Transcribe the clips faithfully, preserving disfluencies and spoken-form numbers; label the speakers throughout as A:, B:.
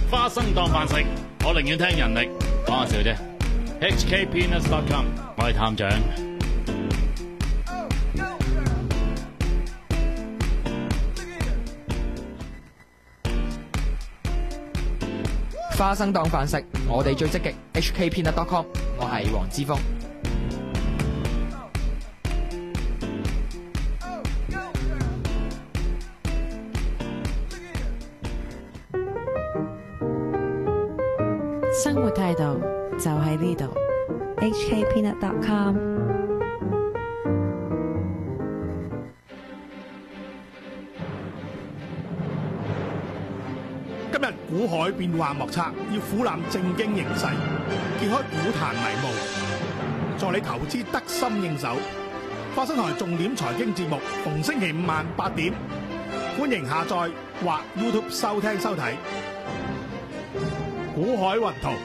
A: 花生當飯食，我寧願聽人力。講下笑啫。H K Peanuts dot com， 我係探長。
B: 花生當飯食，我哋最積極。H K Peanuts dot com， 我係黃之鋒。
C: 生活態度就喺呢度 ，H K Peanuts dot com。
D: 今日股海變幻莫測，要俯覽正經形勢，揭開股壇迷霧，助你投資得心應手。花生台重點財經節目，逢星期五晚八點，歡迎下載或 YouTube 收聽收睇。股海雲圖，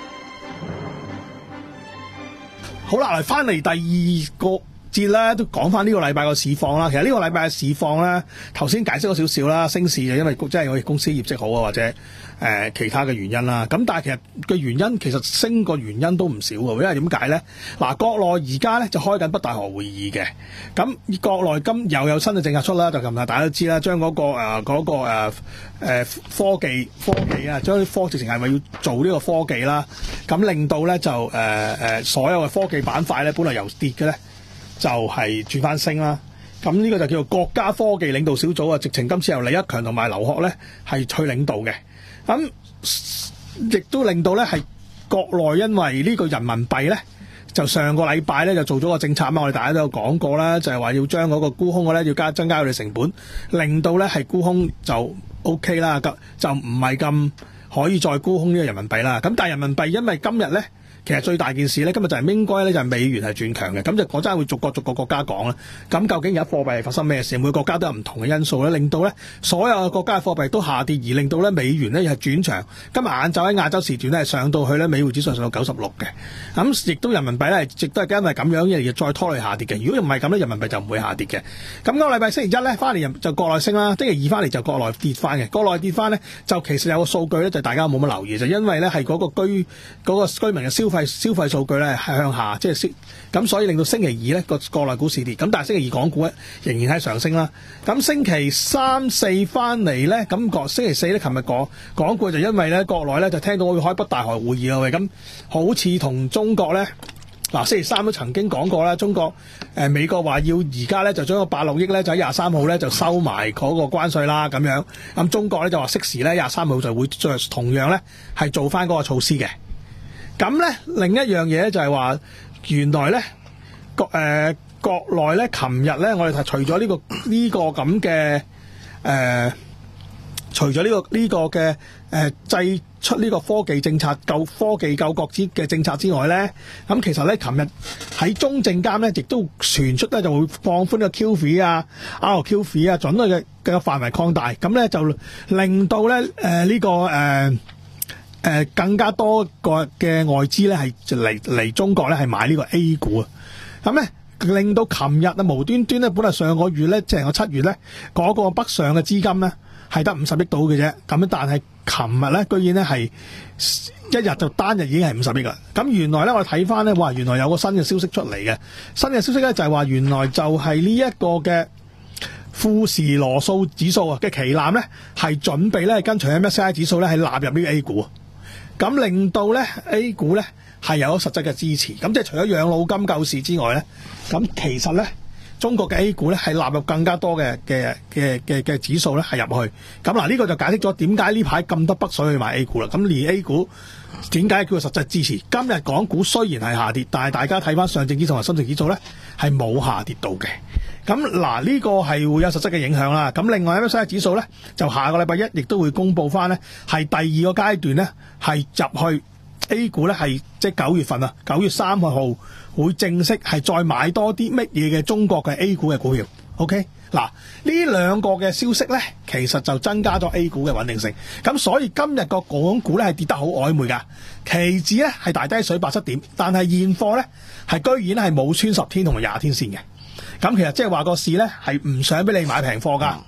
D: 好啦，嚟翻嚟第二個節咧，都講翻呢個禮拜個市況啦。其實呢個禮拜嘅市況咧，頭先解釋咗少少啦，升市就因為即係我哋公司業績好啊，或者誒、呃、其他嘅原因啦。咁但係其實嘅原因，其實升個原因都唔少嘅，因為點解咧？嗱，國內而家咧就開緊北戴河會議嘅，咁國內今又有新嘅政策出啦，就琴日大家都知啦，將嗰、那個誒嗰、呃那個誒、呃呃、科技科技啊，將啲科直情係咪要做呢個科技啦？咁令到咧就誒誒、呃、所有嘅科技板塊咧，本來由跌嘅咧，就係轉翻升啦，咁呢個就叫做國家科技領導小組啊，直情今次由李克強同埋劉鶴咧係去領導嘅，咁亦都令到咧係國內因為呢個人民幣咧，就上個禮拜咧就做咗個政策啊嘛，我哋大家都有講過啦，就係話要將嗰個沽空嘅咧要加增加佢哋成本，令到咧係沽空就 OK 啦，就就唔係咁可以再沽空呢個人民幣啦，咁但係人民幣因為今日咧。其實最大件事咧，今日就係應該咧就係美元係轉強嘅，咁就講真會逐個逐個國家講啦。咁究竟而家貨幣係發生咩事？每個國家都有唔同嘅因素咧，令到咧所有嘅國家嘅貨幣都下跌，而令到咧美元咧係轉強。今日晏晝喺亞洲時段咧係上到去咧美匯指數上到九十六嘅，咁亦都人民幣咧亦都係因為咁樣而再拖累下跌嘅。如果唔係咁咧，人民幣就唔會下跌嘅。咁、嗰個禮拜星期一咧翻嚟就國內升啦，星期二翻嚟就國內跌翻嘅。國內跌翻咧就其實有個數據咧就大家冇乜留意，就因為咧係嗰個居嗰、嗰個居民嘅消費消費數據咧係向下，即係咁，所以令到星期二咧個國內股市跌，咁但係星期二港股咧仍然係上升啦。咁星期三四翻嚟咧，咁個星期四咧，琴日講講過就因為咧國內咧就聽到會開北戴河會議啊，喂，咁好似同中國咧嗱星期三都曾經講過啦，中國誒、呃、美國話要而家咧就將個八六億咧就喺廿三號咧就收埋嗰個關稅啦咁樣，咁中國咧就話適時咧廿三號就會再同樣咧係做翻嗰個措施嘅。咁咧，另一樣嘢咧就係話，原來咧國誒國內咧，琴日咧，我哋係除咗呢、這個呢、這個咁嘅誒，除咗呢、這個呢、這個嘅誒制出呢個科技政策救科技救國之嘅政策之外咧，咁其實咧，琴日喺中證監咧，亦都傳出咧就會放寬個 Q F I 啊、R Q F I 啊，準許嘅嘅範圍擴大，咁咧就令到咧誒呢、呃這個誒。呃誒、呃、更加多個嘅外資咧係嚟嚟中國咧係買呢個 A 股啊，咁咧令到琴日啊無端端咧本來上個月咧即係個七月咧嗰、那個北上嘅資金咧係得五十億到嘅啫，咁但係琴日咧居然咧係一日就單日已經係五十億啦。咁原來咧我哋睇翻咧，哇原來有個新嘅消息出嚟嘅，新嘅消息咧就係話原來就係呢一個嘅富時羅素指數啊嘅旗艦咧係準備咧跟隨 M S C I 指數咧係納入呢個 A 股。咁令到咧 A 股咧係有咗實質嘅支持，咁即係除咗養老金救市之外咧，咁其實咧中國嘅 A 股咧係納入更加多嘅嘅嘅嘅嘅指數咧係入去，咁嗱呢個就解釋咗點解呢排咁多北水去買 A 股啦。咁連 A 股點解叫做實質支持？今日港股雖然係下跌，但係大家睇翻上證指數同深證指數咧係冇下跌到嘅。咁嗱呢個係會有實質嘅影響啦。咁另外 M S C I 指數咧就下個禮拜一亦都會公布翻咧係第二個階段咧係入去 A 股咧係即係九月份啊，九月三號會正式係再買多啲乜嘢嘅中國嘅 A 股嘅股票。OK 嗱呢兩個嘅消息咧其實就增加咗 A 股嘅穩定性。咁所以今日個港股咧係跌得好曖昧㗎，期指咧係大低水八七點，但係現貨咧係居然係冇穿十天同埋廿天線嘅。咁其實即係話個市咧係唔想俾你買平貨㗎，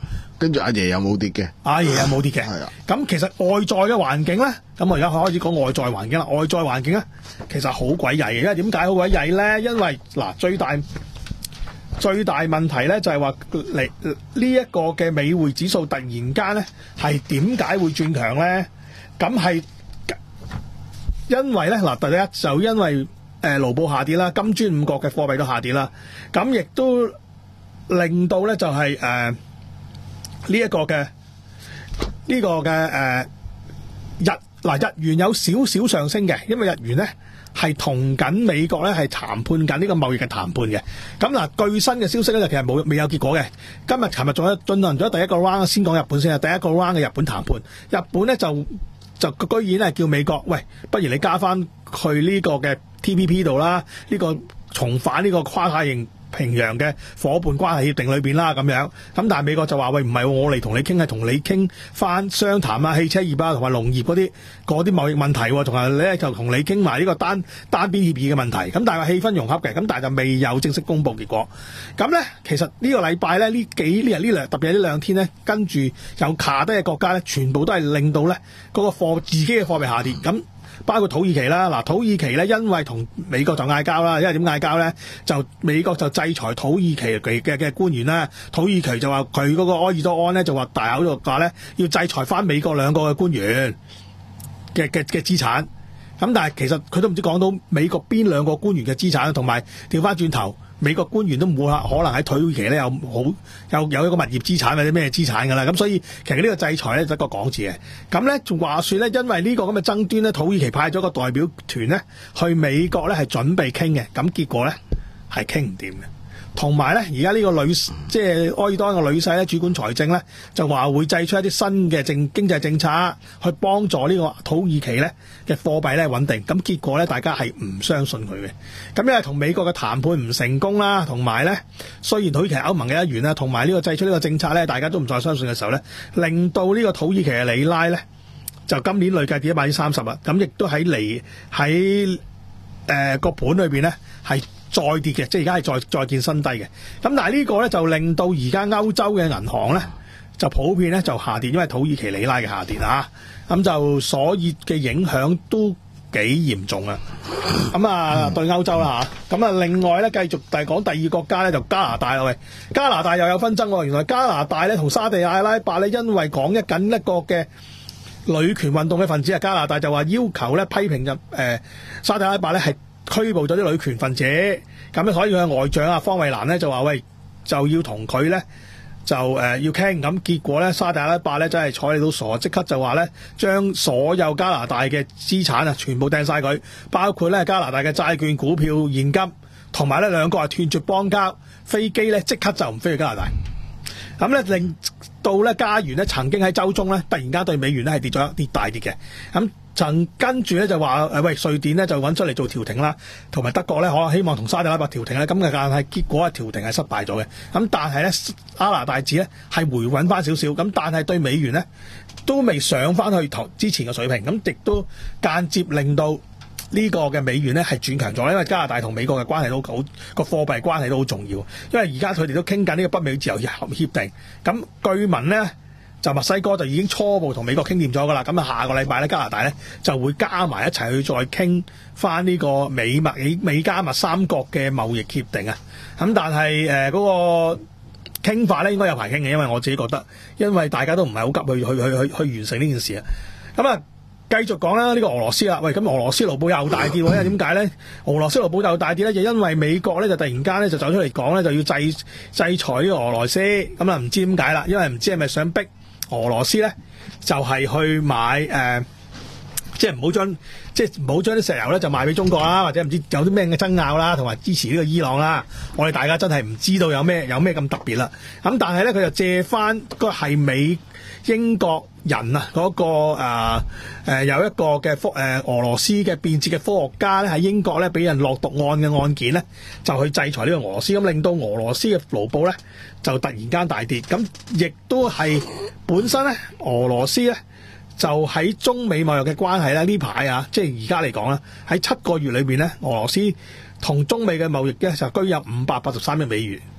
E: 跟住阿爺又冇跌嘅，
D: 阿爺又冇跌嘅。
E: 係啊。
D: 咁其實外在嘅環境咧，咁我而家開始講外在環境啦。外在環境咧，其實好鬼曳嘅，因為點解好鬼曳咧？因為嗱，最大最大問題咧就係話嚟呢一個嘅美匯指數突然間咧係點解會轉強咧？咁係因為咧嗱，第一就因為誒盧布下跌啦，金磚五國嘅貨幣都下跌啦，咁亦都令到咧就係誒呢一個嘅呢、呢個嘅誒、呃、日嗱日元有少少上升嘅，因為日元咧係同緊美國咧係談判緊呢個貿易嘅談判嘅。咁嗱，據新嘅消息咧就其實冇未有結果嘅。今日、琴日仲有進行咗第一個 round， 先講日本先啊。第一個 round 嘅日本談判，日本咧就就居然係叫美國，喂，不如你加翻去呢個嘅 T P P 度啦，呢、呢個重返呢個跨太平洋嘅伙伴關係協定裏邊啦，咁樣咁，但係美國就話喂，唔係我嚟同你傾，係同你傾翻商談啊，汽車業啊同埋農業嗰啲嗰啲貿易問題，同埋咧就同你傾埋呢個單單邊協議嘅問題。咁但係氣氛融洽嘅，咁但係就未有正式公布結果。咁咧其實呢個禮拜咧呢幾呢日呢兩特別係呢兩天咧，跟住有卡低嘅國家咧，全部都係令到咧嗰個貨自己嘅貨幣下跌。咁包括土耳其啦，嗱土耳其咧，因為同美國就嗌交啦，因為點嗌交咧？就美國就制裁土耳其嘅嘅嘅官員啦，土耳其就話佢嗰個埃爾多安咧就話大口度話咧要制裁翻美國兩個嘅官員嘅嘅嘅資產，咁但係其實佢都唔知講到美國邊兩個官員嘅資產，同埋調翻轉頭。美國官員都冇可能喺土耳其咧有好有有一個物業資產或者咩資產㗎啦，咁所以其實呢個制裁咧就一個講字嘅。咁咧仲話說咧，因為呢個咁嘅爭端咧，土耳其派咗個代表團咧去美國咧係準備傾嘅，咁結果咧係傾唔掂嘅。同埋咧，而家呢個女即係埃爾多安嘅女婿咧，主管財政咧，就話會製出一啲新嘅政經濟政策，去幫助呢個土耳其咧嘅貨幣咧穩定。咁結果咧，大家係唔相信佢嘅。咁因為同美國嘅談判唔成功啦，同埋咧，雖然土耳其係歐盟嘅一員啦，同埋呢個製出呢個政策咧，大家都唔再相信嘅時候咧，令到呢個土耳其嘅里拉咧，就今年累計跌咗百分之三十啦。咁亦都喺嚟喺誒個盤裏邊咧係再跌嘅，即係而家係再再見新低嘅。咁但係呢個咧就令到而家歐洲嘅銀行咧就普遍咧就下跌，因為土耳其里拉嘅下跌啊，咁就所以嘅影響都幾嚴重啊。咁啊對歐洲啦嚇，咁啊另外咧繼續第講第二個國家咧就加拿大啦喂，加拿大又有紛爭喎。原來加拿大咧同沙地阿拉伯咧因為講一緊一個嘅女權運動嘅分子啊，加拿大就話要求咧批評入誒沙地阿拉伯咧係拘捕咗啲女權分子，咁咧所以佢嘅外長啊方慧蘭咧就話喂就要同佢咧就誒、呃、要傾，咁結果咧沙特阿拉伯咧真係睬你到傻，即刻就話咧將所有加拿大嘅資產啊全部掟晒佢，包括咧加拿大嘅債券、股票、現金，同埋咧兩個係斷絕邦交，飛機咧即刻就唔飛去加拿大，咁咧令到咧加元咧曾經喺週中咧突然間對美元咧係跌咗跌大跌嘅，咁。曾跟住咧就話誒喂，瑞典咧就揾出嚟做調停啦，同埋德國咧可能希望同沙特阿拉伯調停咧，咁嘅但係結果係調停係失敗咗嘅。咁但係咧加拿大紙咧係回穩翻少少，咁但係對美元咧都未上翻去頭之前嘅水平，咁亦都間接令到呢個嘅美元咧係轉強咗，因為加拿大同美國嘅關係都好，個貨幣關係都好重要，因為而家佢哋都傾緊呢個北美自由協定，咁據聞咧。就墨西哥就已經初步同美國傾掂咗㗎啦，咁啊下個禮拜咧加拿大咧就會加埋一齊去再傾翻呢個美墨美美加墨三國嘅貿易協定啊，咁但係誒嗰個傾法咧應該有排傾嘅，因為我自己覺得，因為大家都唔係好急去去去去去完成呢件事啊，咁啊繼續講啦，呢個俄羅斯啦，喂咁俄羅斯盧布又大跌喎，因為點解咧？俄羅斯盧布又大跌咧，就因為美國咧就突然間咧就走出嚟講咧就要制制裁呢個俄羅斯，咁啊唔知點解啦，因為唔知係咪想逼俄羅斯咧就係、是、去買誒、呃，即係唔好將即係唔好將啲石油咧就賣俾中國啦，或者唔知有啲咩嘅爭拗啦，同埋支持呢個伊朗啦。我哋大家真係唔知道有咩有咩咁特別啦。咁但係咧佢就借翻個係美英國人啊嗰、那個誒誒、呃呃、有一個嘅科誒俄羅斯嘅變節嘅科學家咧喺英國咧俾人落毒案嘅案件咧就去制裁呢個俄羅斯，咁令到俄羅斯嘅盧布咧就突然間大跌，咁亦都係本身咧俄羅斯咧就喺中美貿易嘅關係咧呢排啊，即係而家嚟講啦，喺七個月裏邊咧俄羅斯同中美嘅貿易咧就居有五百八十三億美元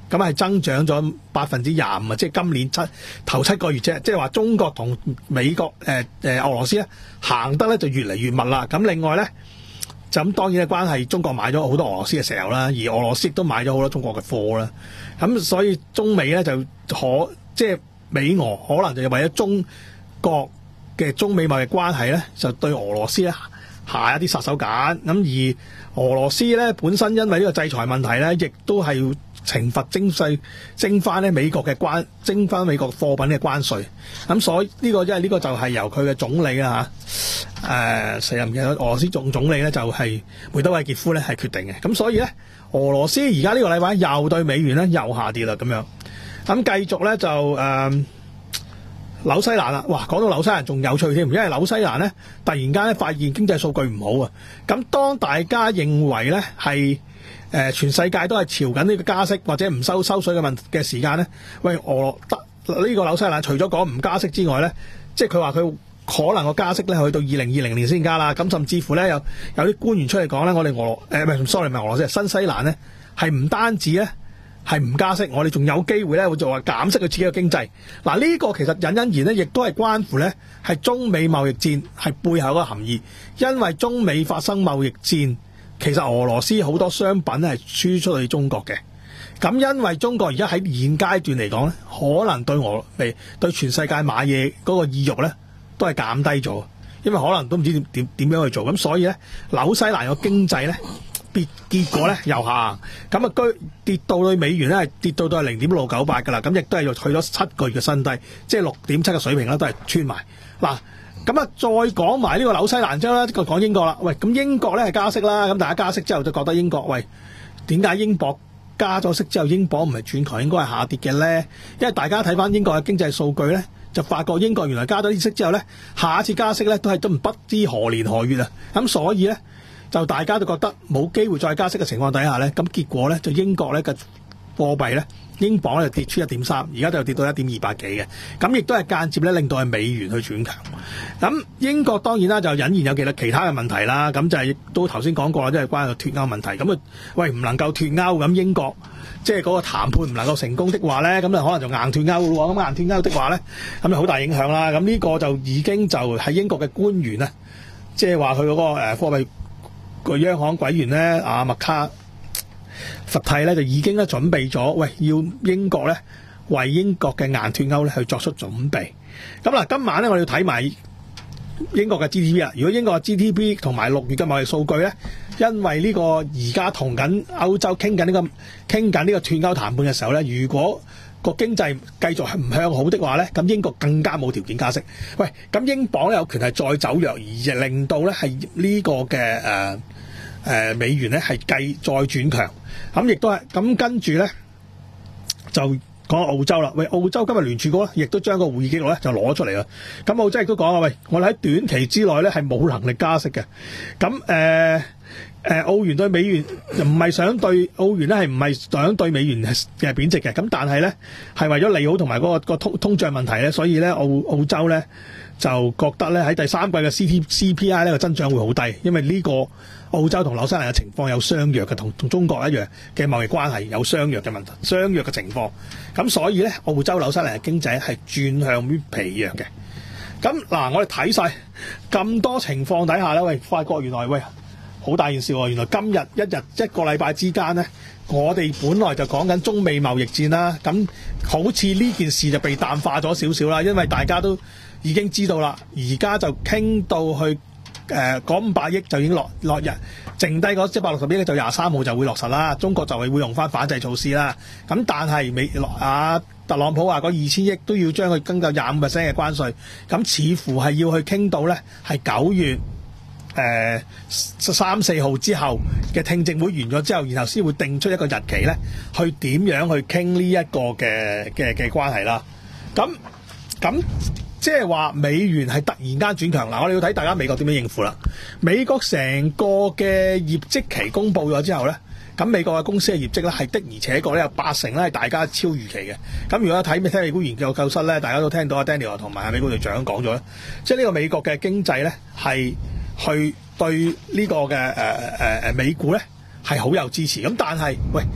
D: 咁係增長咗百分之廿五啊！即係今年七頭七個月啫，即係話中國同美國誒誒、呃呃、俄羅斯咧行得咧就越嚟越密啦。咁另外咧就咁當然嘅關係，中國買咗好多俄羅斯嘅石油啦，而俄羅斯亦都買咗好多中國嘅貨啦。咁所以中美咧就可即係美俄可能就為咗中國嘅中美貿易關係咧，就對俄羅斯咧下一啲殺手鐧。咁而俄羅斯咧本身因為呢個制裁問題咧，亦都係要懲罰徵稅徵翻咧美國嘅關徵翻美國貨品嘅關稅。咁所以呢個因為呢個就係由佢嘅總理啊嚇誒死人嘅俄羅斯總總理咧就係梅多維傑夫咧係決定嘅。咁所以咧俄羅斯而家呢個禮拜又對美元咧又下跌啦咁樣。咁繼續咧就誒。呃紐西蘭啦，哇！講到紐西蘭仲有趣添，因為紐西蘭咧突然間咧發現經濟數據唔好啊。咁當大家認為咧係誒全世界都係朝緊呢個加息或者唔收收水嘅問嘅時間咧，喂，俄羅德呢個紐西蘭除咗講唔加息之外咧，即係佢話佢可能個加息咧去到二零二零年先加啦。咁甚至乎咧有有啲官員出嚟講咧，我哋俄羅誒唔係 sorry 唔係俄羅斯，新西蘭咧係唔單止咧。係唔加息，我哋仲有機會咧，會做話減息去刺激個經濟。嗱，呢個其實隱隱然咧，亦都係關乎咧係中美貿易戰係背後嗰個含義。因為中美發生貿易戰，其實俄羅斯好多商品咧係輸出去中國嘅。咁因為中國而家喺現階段嚟講咧，可能對俄美對全世界買嘢嗰個意欲咧都係減低咗，因為可能都唔知點點點樣去做。咁所以咧，紐西蘭個經濟咧。結結果咧又下，咁啊居跌到對美元咧係跌到到係零點六九八㗎啦，咁亦都係又去咗七個月嘅新低，即係六點七嘅水平啦，都係穿埋。嗱，咁啊再講埋呢個紐西蘭之後咧，講英國啦。喂，咁英國咧係加息啦，咁大家加息之後就覺得英國喂點解英鎊加咗息之後英鎊唔係轉強，應該係下跌嘅咧？因為大家睇翻英國嘅經濟數據咧，就發覺英國原來加咗啲息之後咧，下一次加息咧都係都唔不知何年何月啊，咁所以咧。就大家都覺得冇機會再加息嘅情況底下咧，咁結果咧就英國咧嘅貨幣咧，英鎊咧就跌穿一點三，而家就跌到一點二八幾嘅，咁亦都係間接咧令到係美元去轉強。咁英國當然啦就隱然有其他其他嘅問題啦，咁就係亦都頭先講過啦，即係關於脫歐問題。咁啊，喂唔能夠脫歐，咁英國即係嗰個談判唔能夠成功的話咧，咁就可能就硬脫歐咯。咁硬脫歐的話咧，咁就好大影響啦。咁呢個就已經就係英國嘅官員啊，即係話佢嗰個誒貨幣。個央行委員咧，阿麥卡佛蒂咧就已經咧準備咗，喂，要英國咧為英國嘅硬脫歐咧去作出準備。咁嗱，今晚咧我哋要睇埋英國嘅 G D P 啊。如果英國嘅 G D P 同埋六月嘅貿易數據咧，因為呢個而家同緊歐洲傾緊呢個傾緊呢個脫歐談判嘅時候咧，如果個經濟繼續係唔向好的話咧，咁英國更加冇條件加息。喂，咁英鎊有權係再走弱，而令到咧係呢個嘅誒誒美元咧係繼再轉強。咁亦都係咁跟住咧就講澳洲啦。喂，澳洲今日聯儲局咧亦都將個會議記錄咧就攞出嚟啦。咁澳洲亦都講啊，喂，我哋喺短期之內咧係冇能力加息嘅。咁誒。呃誒、呃、澳元對美元唔係想對澳元咧，係唔係想對美元嘅貶值嘅？咁但係咧係為咗利好同埋嗰個個通通脹問題咧，所以咧澳澳洲咧就覺得咧喺第三季嘅 C T C P I 呢個增長會好低，因為呢個澳洲同紐西蘭嘅情況有相若嘅，同同中國一樣嘅貿易關係有相若嘅問題，相若嘅情況。咁所以咧澳洲紐西蘭嘅經濟係轉向於疲弱嘅。咁嗱，我哋睇晒咁多情況底下咧，喂，發覺原來喂。好大件事喎！原來今日一日一個禮拜之間呢，我哋本來就講緊中美貿易戰啦，咁好似呢件事就被淡化咗少少啦，因為大家都已經知道啦，而家就傾到去誒嗰五百億就已經落落日，剩低嗰一百六十億咧就廿三號就會落實啦。中國就係會用翻反制措施啦。咁但係美啊特朗普話嗰二千億都要將佢更夠廿五 percent 嘅關稅，咁似乎係要去傾到咧係九月。誒、呃、三四號之後嘅聽證會完咗之後，然後先會定出一個日期咧，去點樣去傾呢一個嘅嘅嘅關係啦。咁咁即係話美元係突然間轉強嗱，我哋要睇大家美國點樣應付啦。美國成個嘅業績期公佈咗之後咧，咁美國嘅公司嘅業績咧係的而且確咧有八成咧係大家超預期嘅。咁如果睇咩聽美股研究教室咧，大家都聽到阿 Daniel 同埋阿美股隊長講咗咧，即係呢個美國嘅經濟咧係。去對呢個嘅誒誒誒美股咧係好有支持，咁但係喂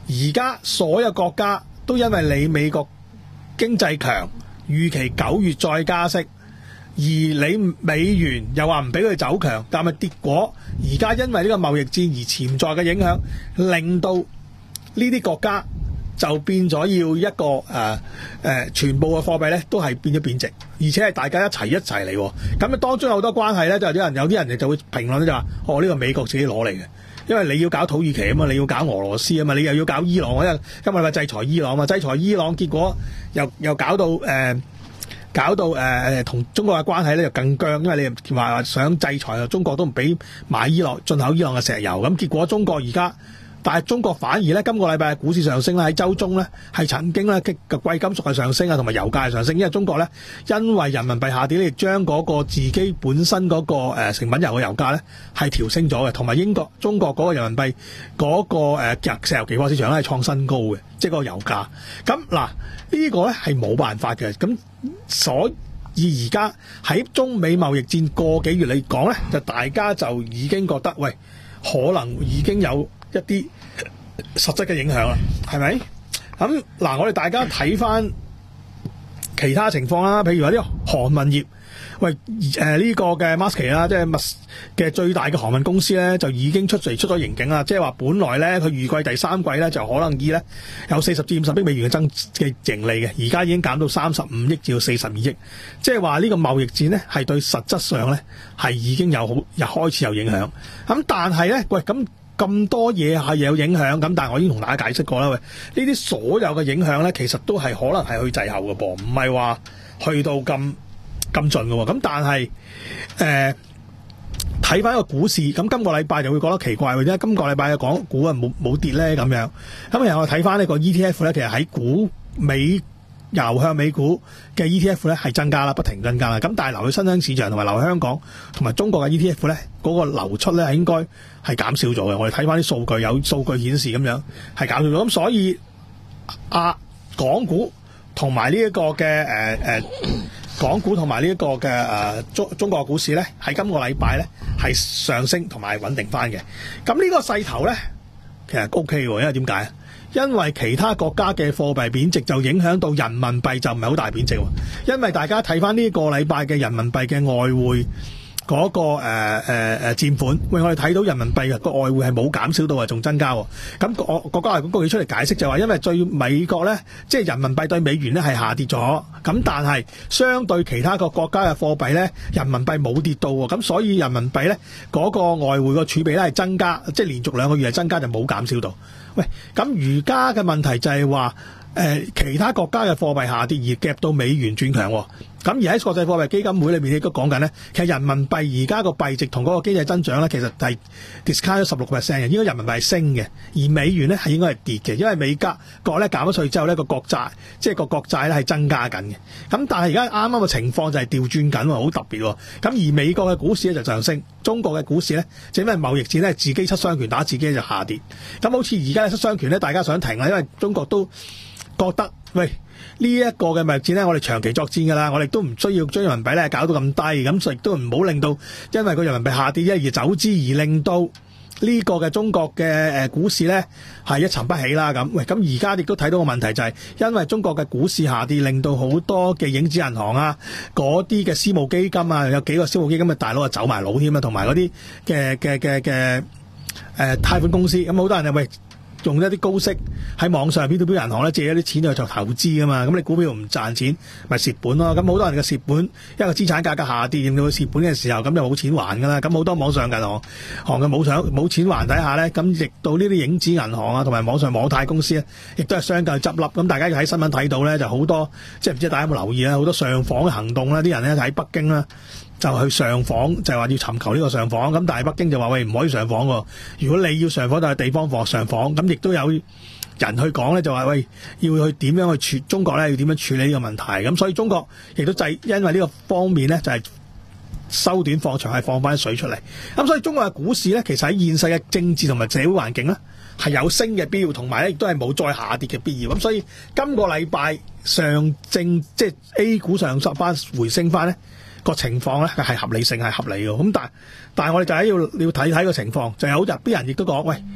D: 而家所有國家都因為你美國經濟強，預期九月再加息，而你美元又話唔俾佢走強，但係結果而家因為呢個貿易戰而潛在嘅影響，令到呢啲國家就變咗要一個誒誒、呃呃，全部嘅貨幣咧都係變咗貶值，而且係大家一齊一齊嚟。咁啊當中有好多關係咧，就有啲人有啲人就會評論咧就話：哦，呢個美國自己攞嚟嘅。因為你要搞土耳其啊嘛，你要搞俄羅斯啊嘛，你又要搞伊朗，因為今日咪制裁伊朗啊嘛，制裁伊朗結果又又搞到誒、呃，搞到誒誒同中國嘅關係咧就更僵，因為你話想制裁啊，中國都唔俾買伊朗進口伊朗嘅石油，咁結果中國而家。但係中國反而咧，今個禮拜嘅股市上升咧，喺週中咧係曾經咧嘅貴金屬係上升啊，同埋油價係上升，因為中國咧因為人民幣下跌咧，亦將嗰個自己本身嗰個誒成品油嘅油價咧係調升咗嘅，同埋英國中國嗰個人民幣嗰個誒石油期貨市場咧係創新高嘅，即係個油價。咁嗱呢個咧係冇辦法嘅，咁所以而家喺中美貿易戰個幾月嚟講咧，就大家就已經覺得喂，可能已經有一啲實質嘅影響啦，係咪？咁嗱，我哋大家睇翻其他情況啦，譬如話啲航運業，喂，誒、呃、呢、這個嘅 Maersk 啦，即係麥嘅最大嘅航運公司咧，就已經出嚟出咗盈警啦，即係話本來咧佢預計第三季咧就可能以咧有四十至五十億美元嘅增嘅盈利嘅，而家已經減到三十五億至到四十二億，即係話呢個貿易戰咧係對實質上咧係已經有好又開始有影響。咁但係咧，喂咁。咁多嘢係有影響，咁但係我已經同大家解釋過啦。喂，呢啲所有嘅影響咧，其實都係可能係去滯後嘅噃，唔係話去到咁咁盡嘅喎。咁但係誒睇翻個股市，咁今個禮拜就會覺得奇怪，或者今個禮拜嘅港股啊冇冇跌咧咁樣。咁然後我睇翻呢個 E T F 咧，其實喺股美流向美股嘅 E T F 咧係增加啦，不停增加啦。咁但係流去新興市場同埋流去香港同埋中國嘅 E T F 咧，嗰、那個流出咧係應該係減少咗嘅。我哋睇翻啲數據，有數據顯示咁樣係減少咗。咁所以啊，港股同埋呢一個嘅誒誒，港股同埋呢一個嘅誒中中國股市咧，喺今個禮拜咧係上升同埋穩定翻嘅。咁呢個勢頭咧，其實 O K 喎，因為點解啊？因為其他國家嘅貨幣貶值就影響到人民幣就唔係好大貶值喎，因為大家睇翻呢個禮拜嘅人民幣嘅外匯嗰、那個誒誒誒佔款，喂，我哋睇到人民幣個外匯係冇減少到啊，仲增加喎。咁我國家外匯局出嚟解釋就話，因為對美國咧，即係人民幣對美元咧係下跌咗，咁但係相對其他個國家嘅貨幣咧，人民幣冇跌到喎，咁所以人民幣咧嗰個外匯個儲備咧係增加，即係連續兩個月係增加就冇減少到。喂，咁而家嘅問題就係話，誒、呃、其他國家嘅貨幣下跌而夾到美元轉強，咁而喺國際貨幣基金會裏面亦都講緊咧，其實人民幣而家個幣值同嗰個經濟增長咧，其實係 discount 咗十六個 percent 嘅，應該人民幣係升嘅，而美元咧係應該係跌嘅，因為美加國咧減咗稅之後咧個國債，即係個國債咧係增加緊嘅。咁但係而家啱啱嘅情況就係調轉緊喎，好特別喎。咁而美國嘅股市咧就上升，中國嘅股市咧就因為貿易戰咧自己七傷拳打自己就下跌。咁好似而家七傷拳咧，大家想停啦，因為中國都覺得喂呢一個嘅貿易戰咧，我哋長期作戰㗎啦，我哋都唔需要將人民幣咧搞到咁低，咁所以亦都唔好令到因為個人民幣下跌一而走之，而令到呢個嘅中國嘅誒股市咧係一沉不起啦咁。喂，咁而家亦都睇到個問題就係，因為中國嘅股市下跌，令到好多嘅影子銀行啊，嗰啲嘅私募基金啊，有幾個私募基金嘅大佬啊走埋佬添啊，同埋嗰啲嘅嘅嘅嘅誒貸款公司，咁好多人就喂。用一啲高息喺網上 P to P 銀行咧借一啲錢去做投資噶嘛，咁你股票唔賺錢咪蝕本咯。咁好多人嘅蝕本，一個資產價格下跌令到佢蝕本嘅時候，咁就冇錢還噶啦。咁好多網上銀行行嘅冇想冇錢還底下咧，咁亦到呢啲影子銀行啊，同埋網上網貸公司咧，亦都係相繼執笠。咁大家喺新聞睇到咧，就好多即係唔知大家有冇留意咧，好多上訪嘅行動啦，啲人咧喺北京啦。就去上訪，就係話要尋求呢個上訪，咁但係北京就話喂唔可以上訪喎。如果你要上訪，就係地方放上訪。咁亦都有人去講咧，就話喂要去點樣去處中國咧要點樣處理呢個問題。咁所以中國亦都制因為呢個方面咧就係收短放長，係放翻水出嚟。咁所以中國嘅股市咧，其實喺現世嘅政治同埋社會環境咧係有升嘅必要，同埋咧亦都係冇再下跌嘅必要。咁所以今個禮拜上證即係 A 股上十翻回升翻咧。個情況咧係合理性係合理嘅，咁但係但係我哋就係要要睇睇個情況，就有好啲人亦都講，喂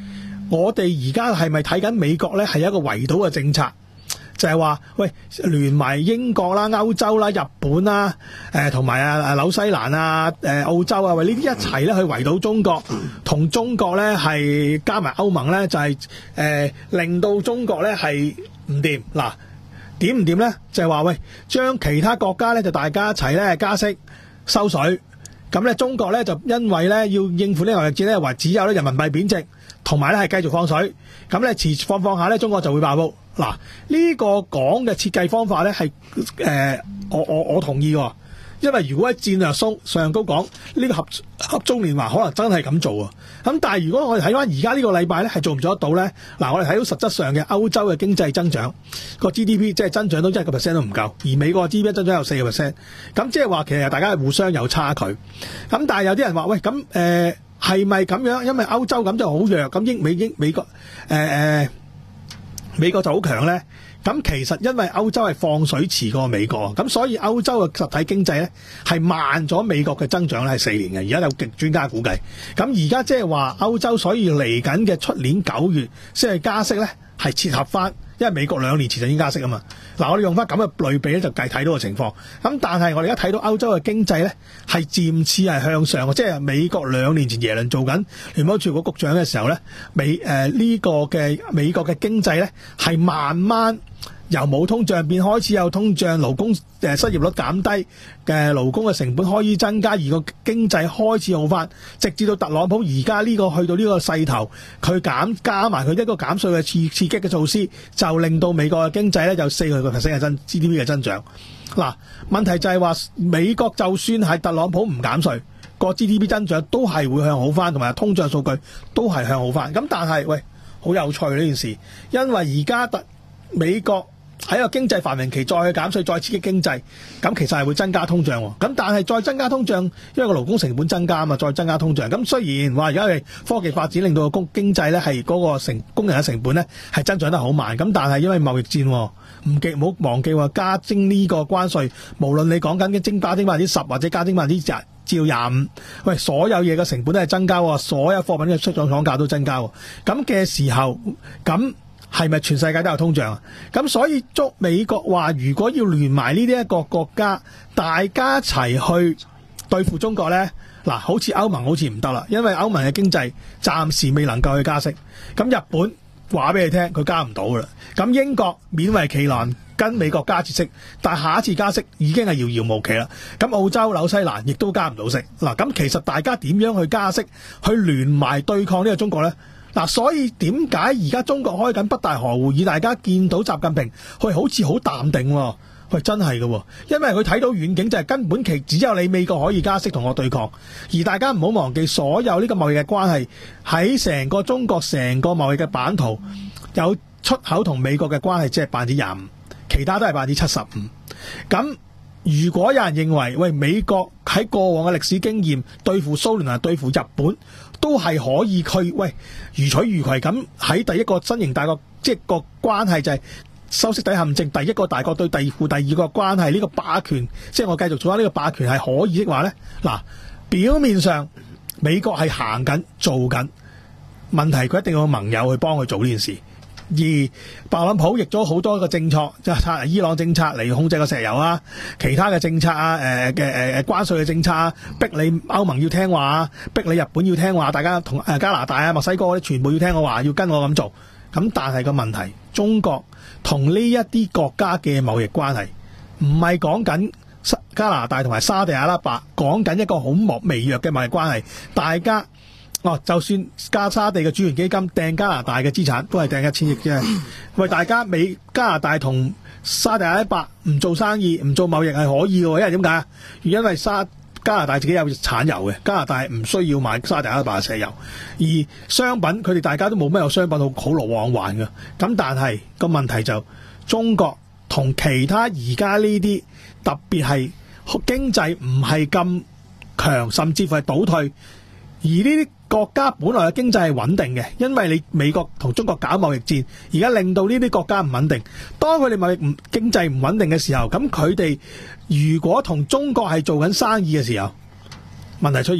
D: 我哋而家係咪睇緊美國咧係一個圍堵嘅政策？就係話，喂，聯埋英國啦、歐洲啦、日本啦、誒同埋啊紐西蘭啊、誒澳洲啊，喂呢啲一齊咧去圍堵中國，同中國咧係加埋歐盟咧，就係、是、誒、呃、令到中國咧係唔掂。嗱，點唔掂咧？就係、是、話，喂，將其他國家咧就大家一齊咧加息收水，咁咧中國咧就因為咧要應付呢個貿易戰咧，話只有咧人民幣貶值，同埋咧係繼續放水，咁咧遲放放下咧，中國就會爆煲。嗱，呢個講嘅設計方法咧係誒，我我我同意喎，因為如果喺戰略上上高講呢個合合中連環可能真係咁做啊，咁但係如果我哋睇翻而家呢個禮拜咧係做唔做得到咧？嗱，我哋睇到實質上嘅歐洲嘅經濟增長個 G D P 即係增長到一個 percent 都唔夠，而美國嘅 G D P 增長有四個 percent， 咁即係話其實大家係互相有差距。咁但係有啲人話喂，咁誒係咪咁樣？因為歐洲咁就好弱，咁英美英美國誒誒。呃美國就好強咧，咁其實因為歐洲係放水遲過美國，咁所以歐洲嘅實體經濟咧係慢咗美國嘅增長咧係四年嘅，而家有極專家估計，咁而家即係話歐洲所以嚟緊嘅出年九月先係加息咧，係切合翻，因為美國兩年前就已經加息啊嘛。嗱，我哋用翻咁嘅類比咧就計睇到個情況，咁但係我哋而家睇到歐洲嘅經濟咧係漸次係向上嘅，即係美國兩年前耶倫做緊聯邦儲局局長嘅時候咧，美誒呢、呃這個嘅美國嘅經濟咧係慢慢由冇通脹變開始有通脹，勞工誒失業率減低嘅，勞工嘅成本開始增加，而個經濟開始好翻，直至到特朗普而家呢個去到呢個勢頭，佢減加埋佢一個減稅嘅刺刺激嘅措施，就令到美國嘅經濟咧有四個 percent 嘅增 G D P 嘅增長。嗱，問題就係話美國就算係特朗普唔減稅，個 G D P 增長都係會向好翻，同埋通脹數據都係向好翻。咁但係喂，好有趣呢件事，因為而家特美國喺個經濟繁榮期再去減稅，再刺激經濟，咁其實係會增加通脹喎。咁但係再增加通脹，因為個勞工成本增加啊嘛，再增加通脹。咁雖然話而家係科技發展令到個工經濟咧係嗰個成工人嘅成本咧係增長得好慢，咁但係因為貿易戰，唔記唔好忘記話加徵呢個關稅，無論你講緊嘅徵加徵百分之十或者加徵百分之廿至到廿五，喂，所有嘢嘅成本都係增加喎，所有貨品嘅出廠廠價都增加喎。咁嘅時候，咁係咪全世界都有通脹啊？咁所以捉美國話，如果要聯埋呢啲一個國家，大家一齊去對付中國呢，嗱，好似歐盟好似唔得啦，因為歐盟嘅經濟暫時未能夠去加息。咁日本話俾你聽，佢加唔到噶啦。咁英國勉為其難跟美國加次息，但係下一次加息已經係遙遙無期啦。咁澳洲、紐西蘭亦都加唔到息。嗱，咁其實大家點樣去加息，去聯埋對抗呢個中國呢？嗱，所以點解而家中國開緊北戴河會議，大家見到習近平，佢好似好淡定喎？佢真係嘅，因為佢睇到遠景就係根本其只有你美國可以加息同我對抗，而大家唔好忘記所有呢個貿易嘅關係喺成個中國成個貿易嘅版圖，有出口同美國嘅關係只係百分之廿五，其他都係百分之七十五。咁如果有人認為喂，美國喺過往嘅歷史經驗對付蘇聯同對付日本都係可以去喂如取如攜咁喺第一個新型大國，即係個關係就係修昔底陷阱，第一個大國對第二副第二個關係，呢個霸權，即係我繼續做翻呢個霸權係可以的話呢，嗱，表面上美國係行緊做緊，問題佢一定要有盟友去幫佢做呢件事。而特朗普亦咗好多個政策，即係伊朗政策嚟控制個石油啊，其他嘅政策啊，誒嘅誒關稅嘅政策啊，逼你歐盟要聽話啊，逼你日本要聽話，大家同誒加拿大啊、墨西哥嗰啲全部要聽我話，要跟我咁做。咁但係個問題，中國同呢一啲國家嘅貿易關係，唔係講緊加拿大同埋沙地阿拉伯，講緊一個好微弱嘅貿易關係，大家。哦，就算加沙地嘅主權基金掟加拿大嘅資產，都係掟一千億啫。喂，大家美加拿大同沙地阿拉伯唔做生意、唔做貿易係可以嘅，因為點解？因為沙加拿大自己有產油嘅，加拿大唔需要買沙地阿拉伯嘅石油，而商品佢哋大家都冇咩有商品好好來往還嘅。咁但係個問題就中國同其他而家呢啲特別係經濟唔係咁強，甚至乎係倒退，而呢啲國家本來嘅經濟係穩定嘅，因為你美國同中國搞貿易戰，而家令到呢啲國家唔穩定。當佢哋貿易唔經濟唔穩定嘅時候，咁佢哋如果同中國係做緊生意嘅時候，問題出現啦。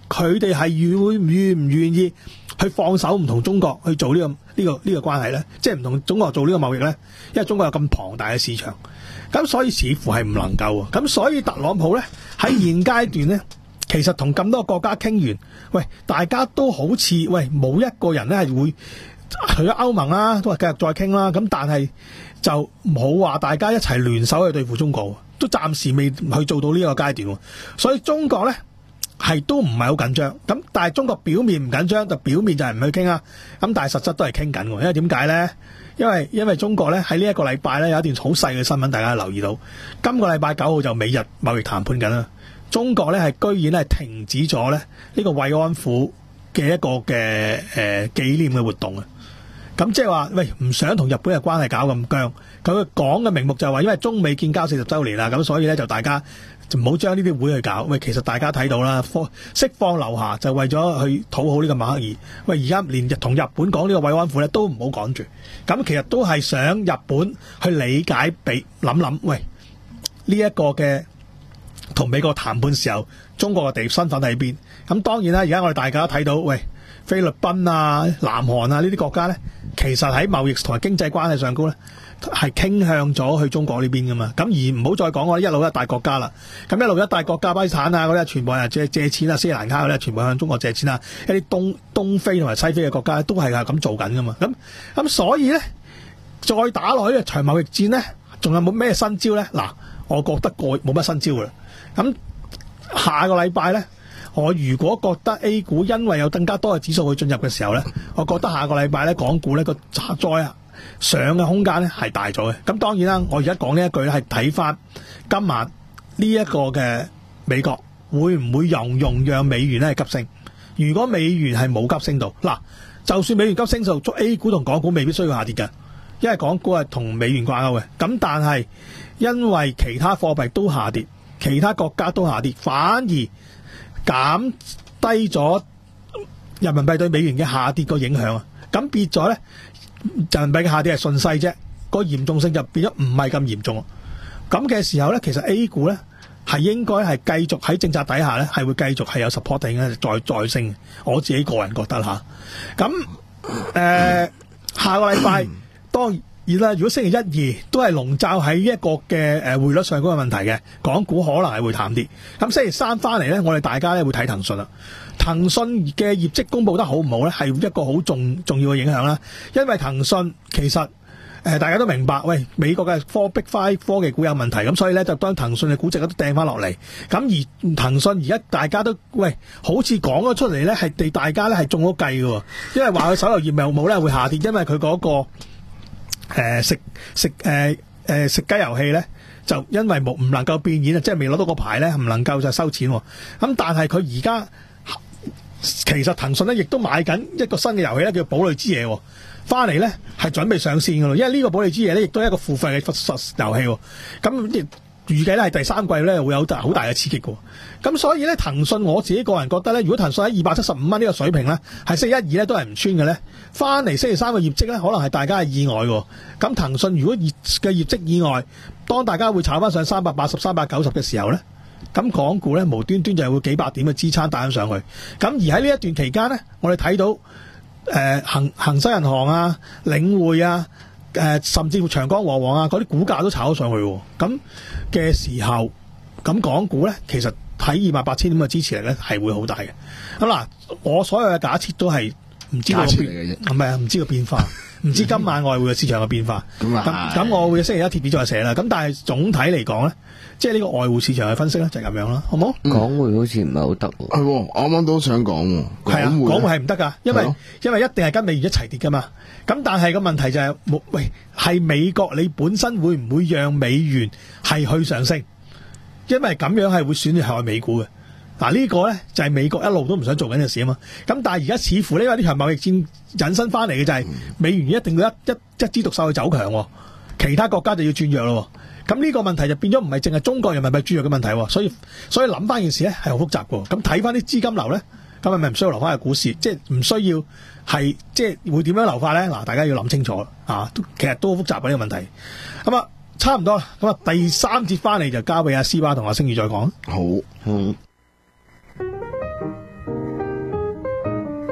D: 佢哋係願會願唔願意去放手唔同中國去做呢、這個呢、這個呢、這個關係咧？即係唔同中國做呢個貿易咧？因為中國有咁龐大嘅市場，咁所以似乎係唔能夠。咁所以特朗普咧喺現階段咧，其實同咁多國家傾完，喂，大家都好似喂冇一個人咧係會除咗歐盟啦，都係繼續再傾啦。咁但係就冇話大家一齊聯手去對付中國，都暫時未去做到呢個階段。所以中國咧係都唔係好緊張。咁但係中國表面唔緊張，就表面就係唔去傾啊。咁但係實質都係傾緊。因為點解咧？因為因為中國咧喺呢一個禮拜咧有一段好細嘅新聞，大家留意到。今個禮拜九號就美日貿易談判緊啦。中國咧係居然咧係停止咗咧呢個慰安婦嘅一個嘅誒紀念嘅活動啊！咁即係話，喂，唔想同日本嘅關係搞咁僵。佢講嘅名目就係話，因為中美建交四十週年啦，咁所以咧就大家就唔好將呢啲會去搞。喂，其實大家睇到啦，釋放劉霞就為咗去討好呢個馬克爾。喂，而家連同日本講呢個慰安婦咧都唔好講住。咁其實都係想日本去理解，俾諗諗，喂，呢一個嘅同美國談判時候，中國嘅地身份喺邊？咁當然啦，而家我哋大家睇到，喂，菲律賓啊、南韓啊呢啲國家咧，其實喺貿易同埋經濟關係上高咧，係傾向咗去中國呢邊噶嘛。咁而唔好再講我啲一路一帶國家啦。咁一路一帶國家，巴基斯坦啊嗰啲，全部係借借錢啊，斯里蘭卡嗰啲，全部向中國借錢啊。一啲東東非同埋西非嘅國家都係咁做緊噶嘛。咁咁所以咧，再打落去嘅場貿易戰咧，仲有冇咩新招咧？嗱，我覺得個冇乜新招啦。咁下個禮拜咧，我如果覺得 A 股因為有更加多嘅指數去進入嘅時候咧，我覺得下個禮拜咧港股咧個再上嘅空間咧係大咗嘅。咁當然啦，我而家講呢一句咧係睇翻今晚呢一個嘅美國會唔會容容讓美元咧係急升？如果美元係冇急升到，嗱，就算美元急升到，捉 A 股同港股未必需要下跌嘅，因為港股係同美元掛鈎嘅。咁但係因為其他貨幣都下跌，其他國家都下跌，反而減低咗人民幣對美元嘅下跌個影響啊！咁變咗咧，人民幣嘅下跌係順勢啫，個嚴重性就變咗唔係咁嚴重。咁嘅時候咧，其實 A 股咧係應該係繼續喺政策底下咧係會繼續係有 supporting 嘅，再再升。我自己個人覺得吓。咁誒、呃，下個禮拜當然啦，如果星期一、二都係籠罩喺一個嘅誒匯率上嗰個問題嘅，港股可能係會淡啲。咁星期三翻嚟咧，我哋大家咧會睇騰訊啦。騰訊嘅業績公佈得好唔好咧，係一個好重重要嘅影響啦。因為騰訊其實誒、呃、大家都明白，喂，美國嘅科 Big Five 科技股有問題，咁所以咧就當騰訊嘅估值都掟翻落嚟。咁而騰訊而家大家都喂，好似講咗出嚟咧，係地大家咧係中咗計嘅，因為話佢手遊業務冇咧會下跌，因為佢嗰、嗰個。誒、呃、食食誒誒、呃、食雞遊戲咧，就因為冇唔能夠變現啊，即係未攞到個牌咧，唔能夠就收錢。咁但係佢而家其實騰訊咧亦都買緊一個新嘅遊戲咧，叫《堡壘之夜》翻嚟咧，係準備上線噶咯。因為呢個《堡壘之夜》咧，亦都係一個付費嘅遊戲。咁預計咧係第三季咧會有好大嘅刺激嘅。咁所以咧騰訊我自己個人覺得咧，如果騰訊喺二百七十五蚊呢個水平咧，係星期一二咧都係唔穿嘅咧，翻嚟星期三嘅業績咧，可能係大家嘅意外喎。咁騰訊如果業嘅業績意外，當大家會炒翻上三百八十、三百九十嘅時候咧，咁港股咧無端端就會幾百點嘅支撐帶上去。咁而喺呢一段期間咧，我哋睇到誒、呃、恒恒生銀行啊、領匯啊。誒、呃，甚至乎長江和黃啊，嗰啲股價都炒咗上去，咁嘅時候，咁港股咧，其實喺二萬八千點嘅支持力咧係會好大嘅。咁嗱，我所有嘅假設都係唔知道個變，唔係啊，唔知個變化，唔知今晚外匯嘅市場嘅變化。咁咁、嗯，我會星期一貼紙再寫啦。咁但係總體嚟講咧，即係呢個外匯市場嘅分析咧就係、是、咁樣啦，好冇？
E: 港匯好似唔係好得喎。係、嗯，我啱啱都想講喎。係啊，港匯係唔得噶，因為因為一定係跟美元一齊跌噶嘛。咁但係個問題就係、是，喂，係美國你本身會唔會讓美元係去上升？因為咁樣係會損害美股嘅。嗱、這、呢個咧就係美國一路都唔想做緊嘅事啊嘛。咁但係而家似乎呢個呢場貿易戰引申翻嚟嘅就係美元一定要一一一枝獨秀去走強，其他國家就要轉弱咯。咁呢個問題就變咗唔係淨係中國人民幣轉弱嘅問題，所以所以諗翻件事咧係好複雜嘅。咁睇翻啲資金流咧，咁係咪唔需要留翻去股市？即係唔需要係即係會點樣流法咧？嗱，大家要諗清楚啊！其實都好複雜嘅呢個問題。咁啊，差唔多啦。咁啊，第三節翻嚟就交俾阿斯巴同阿星宇再講。 好，嗯。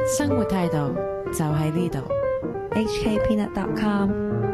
C: 生活態度就喺呢度。H K Peanut dot com